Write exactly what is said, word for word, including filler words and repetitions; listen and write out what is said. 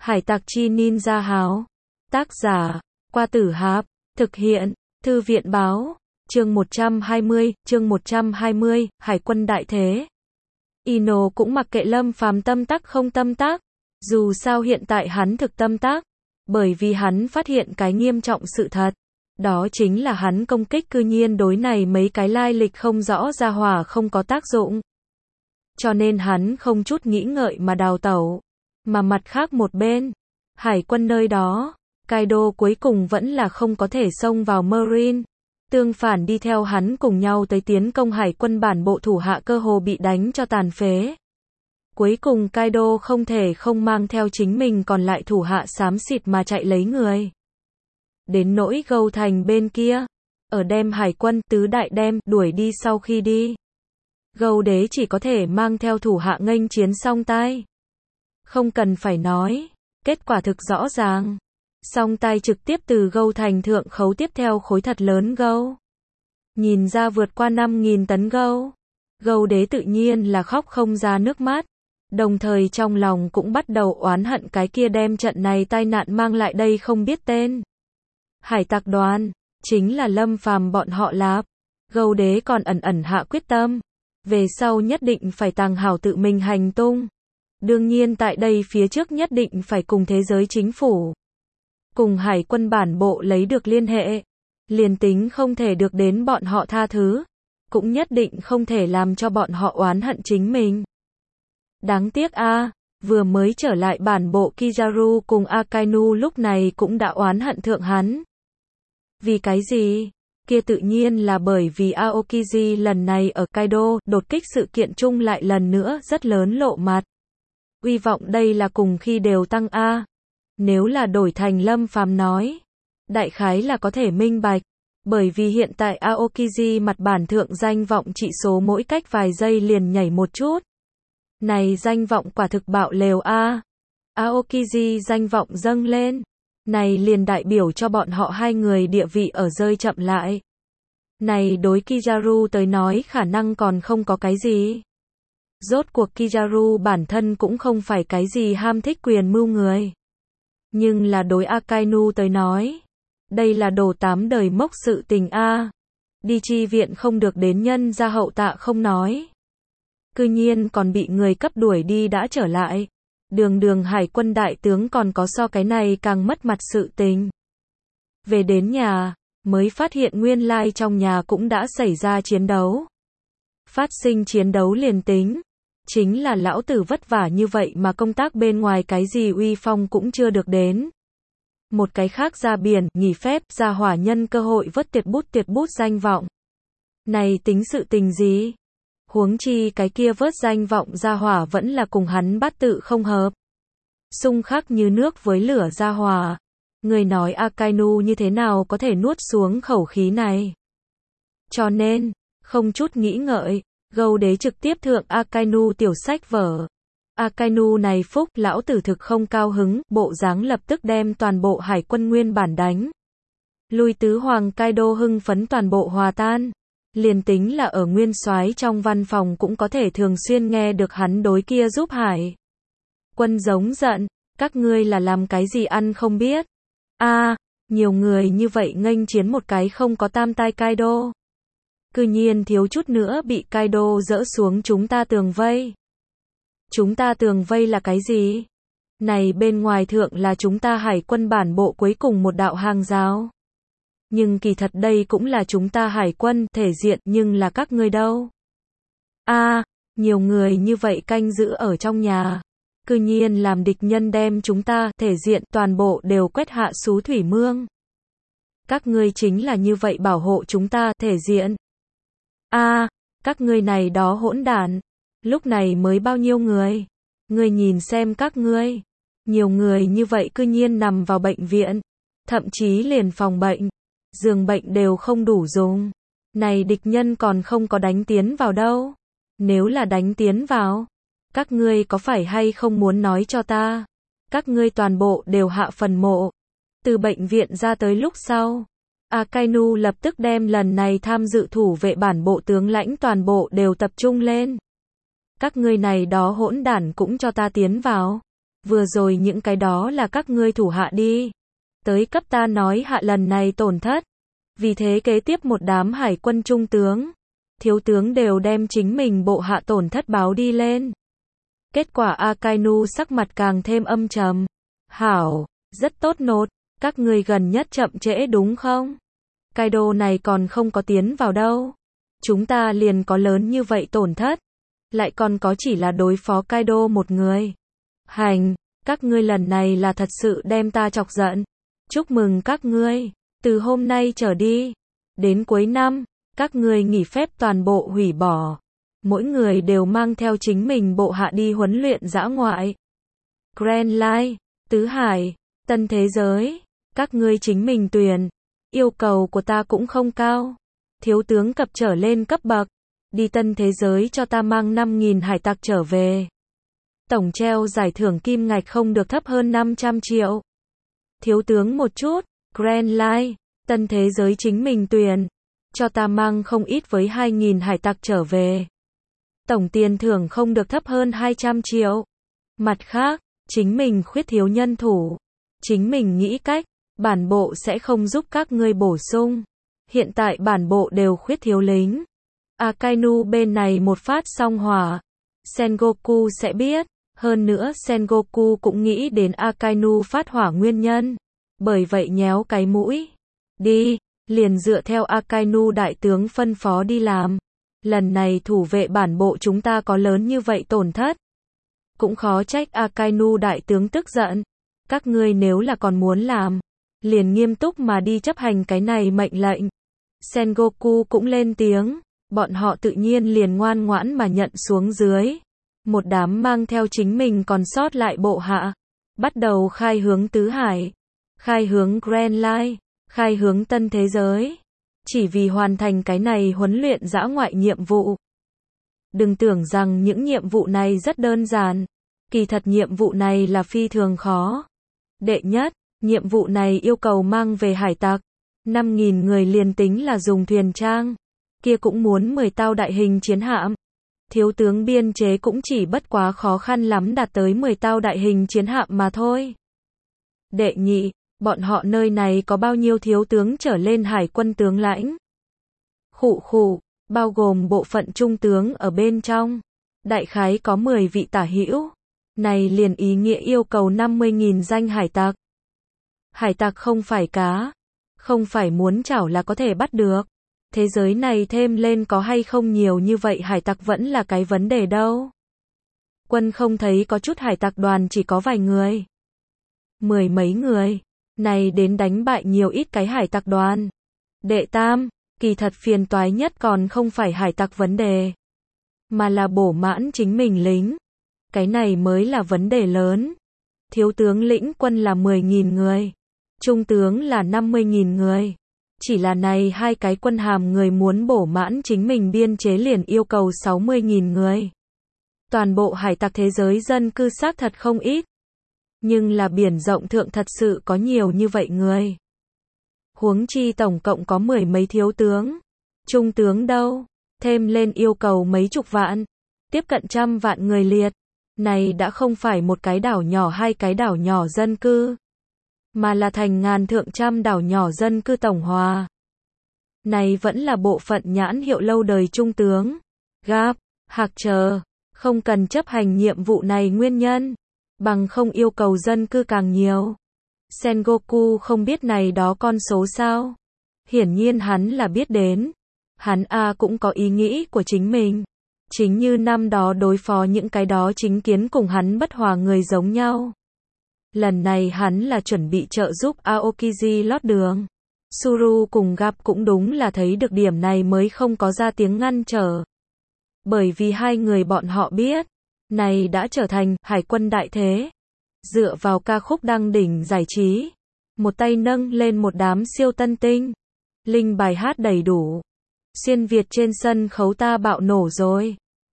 Hải tặc chi ninja háo. Tác giả, Qua Tử Hạp. Thực hiện, Thư viện báo. Chương một trăm hai mươi, chương một trăm hai mươi, Hải quân đại thế. Ino cũng mặc kệ Lâm Phàm tâm tắc không tâm tác. Dù sao hiện tại hắn thực tâm tác. Bởi vì hắn phát hiện cái nghiêm trọng sự thật. Đó chính là hắn công kích cư nhiên đối này mấy cái lai lịch không rõ ra hỏa không có tác dụng. Cho nên hắn không chút nghĩ ngợi mà đào tẩu. Mà mặt khác một bên, hải quân nơi đó, Kaido cuối cùng vẫn là không có thể xông vào Marine. Tương phản đi theo hắn cùng nhau tới tiến công hải quân bản bộ thủ hạ cơ hồ bị đánh cho tàn phế. Cuối cùng Kaido không thể không mang theo chính mình còn lại thủ hạ xám xịt mà chạy lấy người. Đến nỗi Gâu Thành bên kia, ở đem hải quân tứ đại đem đuổi đi sau khi đi. Gâu đế chỉ có thể mang theo thủ hạ nghênh chiến song tai. Không cần phải nói, kết quả thực rõ ràng. Song tai trực tiếp từ Gâu Thành thượng khấu tiếp theo khối thật lớn gâu. Nhìn ra vượt qua năm nghìn tấn gâu. Gâu đế tự nhiên là khóc không ra nước mắt. Đồng thời trong lòng cũng bắt đầu oán hận cái kia đem trận này tai nạn mang lại đây không biết tên. Hải tặc đoàn, chính là Lâm Phàm bọn họ lạp. Gâu đế còn ẩn ẩn hạ quyết tâm. Về sau nhất định phải tàng hảo tự mình hành tung. Đương nhiên tại đây phía trước nhất định phải cùng thế giới chính phủ. Cùng hải quân bản bộ lấy được liên hệ. Liền tính không thể được đến bọn họ tha thứ. Cũng nhất định không thể làm cho bọn họ oán hận chính mình. Đáng tiếc a, vừa mới trở lại bản bộ Kizaru cùng Akainu lúc này cũng đã oán hận thượng hắn. Vì cái gì? Kia tự nhiên là bởi vì Aokiji lần này ở Kaido đột kích sự kiện chung lại lần nữa rất lớn lộ mặt. Uy vọng đây là cùng khi đều tăng a. Nếu là đổi thành Lâm Phàm nói, đại khái là có thể minh bạch, bởi vì hiện tại Aokiji mặt bản thượng danh vọng trị số mỗi cách vài giây liền nhảy một chút. Này danh vọng quả thực bạo lều a. Aokiji danh vọng dâng lên, này liền đại biểu cho bọn họ hai người địa vị ở rơi chậm lại. Này đối Kizaru tới nói khả năng còn không có cái gì. Rốt cuộc Kizaru bản thân cũng không phải cái gì ham thích quyền mưu người. Nhưng là đối Akainu tới nói, đây là đồ tám đời mốc sự tình a. Đi chi viện không được đến nhân ra hậu tạ không nói. Cư nhiên còn bị người cấp đuổi đi đã trở lại. Đường đường hải quân đại tướng còn có so cái này càng mất mặt sự tình. Về đến nhà, mới phát hiện nguyên lai trong nhà cũng đã xảy ra chiến đấu. Phát sinh chiến đấu liền tính. Chính là lão tử vất vả như vậy mà công tác bên ngoài cái gì uy phong cũng chưa được đến. Một cái khác ra biển, nghỉ phép, ra hỏa nhân cơ hội vớt tiệt bút tiệt bút danh vọng. Này tính sự tình gì? Huống chi cái kia vớt danh vọng ra hỏa vẫn là cùng hắn bát tự không hợp. Xung khắc như nước với lửa ra hỏa. Người nói Akainu như thế nào có thể nuốt xuống khẩu khí này. Cho nên, không chút nghĩ ngợi, Gâu đế trực tiếp thượng Akainu tiểu sách vở. Akainu này phúc lão tử thực không cao hứng, bộ dáng lập tức đem toàn bộ hải quân nguyên bản đánh. Lui tứ hoàng Kaido hưng phấn toàn bộ hòa tan. Liền tính là ở nguyên soái trong văn phòng cũng có thể thường xuyên nghe được hắn đối kia giúp hải quân giống giận, các ngươi là làm cái gì ăn không biết. A, à, nhiều người như vậy nghênh chiến một cái không có tam tai Kaido. Cư nhiên thiếu chút nữa bị Kaido dỡ xuống chúng ta tường vây. Chúng ta tường vây là cái gì? Này bên ngoài thượng là chúng ta hải quân bản bộ cuối cùng một đạo hàng rào. Nhưng kỳ thật đây cũng là chúng ta hải quân thể diện nhưng là các ngươi đâu. A, à, nhiều người như vậy canh giữ ở trong nhà. Cư nhiên làm địch nhân đem chúng ta thể diện toàn bộ đều quét hạ xú thủy mương. Các ngươi chính là như vậy bảo hộ chúng ta thể diện. A, à, các ngươi này đó hỗn đản. Lúc này mới bao nhiêu người? Ngươi nhìn xem các ngươi. Nhiều người như vậy cư nhiên nằm vào bệnh viện. Thậm chí liền phòng bệnh. Giường bệnh đều không đủ dùng. Này địch nhân còn không có đánh tiến vào đâu. Nếu là đánh tiến vào, các ngươi có phải hay không muốn nói cho ta? Các ngươi toàn bộ đều hạ phần mộ. Từ bệnh viện ra tới lúc sau, Akainu lập tức đem lần này tham dự thủ vệ bản bộ tướng lãnh toàn bộ đều tập trung lên. Các ngươi này đó hỗn đản cũng cho ta tiến vào. Vừa rồi những cái đó là các ngươi thủ hạ đi. Tới cấp ta nói hạ lần này tổn thất. Vì thế kế tiếp một đám hải quân trung tướng, thiếu tướng đều đem chính mình bộ hạ tổn thất báo đi lên. Kết quả Akainu sắc mặt càng thêm âm trầm. Hảo, rất tốt nốt, các ngươi gần nhất chậm trễ đúng không? Kaido này còn không có tiến vào đâu. Chúng ta liền có lớn như vậy tổn thất. Lại còn có chỉ là đối phó Kaido một người. Hành, các ngươi lần này là thật sự đem ta chọc giận. Chúc mừng các ngươi, từ hôm nay trở đi, đến cuối năm, các ngươi nghỉ phép toàn bộ hủy bỏ. Mỗi người đều mang theo chính mình bộ hạ đi huấn luyện dã ngoại. Grand Line, Tứ Hải, Tân Thế Giới, các ngươi chính mình tuyển. Yêu cầu của ta cũng không cao. Thiếu tướng cập trở lên cấp bậc. Đi Tân Thế Giới cho ta mang năm nghìn hải tặc trở về. Tổng treo giải thưởng kim ngạch không được thấp hơn năm trăm triệu. Thiếu tướng một chút, Grand Line, Tân Thế Giới chính mình tuyển. Cho ta mang không ít với hai nghìn hải tặc trở về. Tổng tiền thưởng không được thấp hơn hai trăm triệu. Mặt khác, chính mình khuyết thiếu nhân thủ. Chính mình nghĩ cách, bản bộ sẽ không giúp các ngươi bổ sung. Hiện tại bản bộ đều khuyết thiếu lính. Akainu bên này một phát xong hỏa. Sengoku sẽ biết. Hơn nữa Sengoku cũng nghĩ đến Akainu phát hỏa nguyên nhân. Bởi vậy nhéo cái mũi. Đi, liền dựa theo Akainu đại tướng phân phó đi làm. Lần này thủ vệ bản bộ chúng ta có lớn như vậy tổn thất. Cũng khó trách Akainu đại tướng tức giận. Các ngươi nếu là còn muốn làm, liền nghiêm túc mà đi chấp hành cái này mệnh lệnh. Sengoku cũng lên tiếng, bọn họ tự nhiên liền ngoan ngoãn mà nhận xuống dưới. Một đám mang theo chính mình còn sót lại bộ hạ, bắt đầu khai hướng Tứ Hải, khai hướng Grand Line, khai hướng Tân Thế Giới. Chỉ vì hoàn thành cái này huấn luyện dã ngoại nhiệm vụ. Đừng tưởng rằng những nhiệm vụ này rất đơn giản. Kỳ thật nhiệm vụ này là phi thường khó. Đệ nhất, nhiệm vụ này yêu cầu mang về hải tặc. năm nghìn người liền tính là dùng thuyền trang. Kia cũng muốn mười tàu đại hình chiến hạm. Thiếu tướng biên chế cũng chỉ bất quá khó khăn lắm đạt tới mười tàu đại hình chiến hạm mà thôi. Đệ nhị, bọn họ nơi này có bao nhiêu thiếu tướng trở lên hải quân tướng lãnh? Khụ khụ, bao gồm bộ phận trung tướng ở bên trong. Đại khái có mười vị tả hữu. Này liền ý nghĩa yêu cầu năm mươi nghìn danh hải tặc. Hải tặc không phải cá. Không phải muốn chảo là có thể bắt được. Thế giới này thêm lên có hay không nhiều như vậy hải tặc vẫn là cái vấn đề đâu. Quân không thấy có chút hải tặc đoàn chỉ có vài người. Mười mấy người. Này đến đánh bại nhiều ít cái hải tặc đoàn. Đệ tam, kỳ thật phiền toái nhất còn không phải hải tặc vấn đề. Mà là bổ mãn chính mình lính. Cái này mới là vấn đề lớn. Thiếu tướng lĩnh quân là mười nghìn người. Trung tướng là năm mươi nghìn người. Chỉ là này hai cái quân hàm người muốn bổ mãn chính mình biên chế liền yêu cầu sáu mươi nghìn người. Toàn bộ hải tặc thế giới dân cư xác thật không ít. Nhưng là biển rộng thượng thật sự có nhiều như vậy người. Huống chi tổng cộng có mười mấy thiếu tướng. Trung tướng đâu? Thêm lên yêu cầu mấy chục vạn. Tiếp cận trăm vạn người liệt. Này đã không phải một cái đảo nhỏ hai cái đảo nhỏ dân cư. Mà là thành ngàn thượng trăm đảo nhỏ dân cư tổng hòa. Này vẫn là bộ phận nhãn hiệu lâu đời trung tướng. Gap, hạc chờ. Không cần chấp hành nhiệm vụ này nguyên nhân. Bằng không yêu cầu dân cư càng nhiều. Sengoku không biết này đó con số sao. Hiển nhiên hắn là biết đến. Hắn A cũng có ý nghĩ của chính mình. Chính như năm đó đối phó những cái đó chính kiến cùng hắn bất hòa người giống nhau. Lần này hắn là chuẩn bị trợ giúp Aokiji lót đường. Suru cùng gặp cũng đúng là thấy được điểm này mới không có ra tiếng ngăn trở. Bởi vì hai người bọn họ biết, này đã trở thành hải quân đại thế. Dựa vào ca khúc đăng đỉnh giải trí, một tay nâng lên một đám siêu tân tinh. Linh bài hát đầy đủ. Xuyên Việt trên sân khấu ta bạo nổ rồi.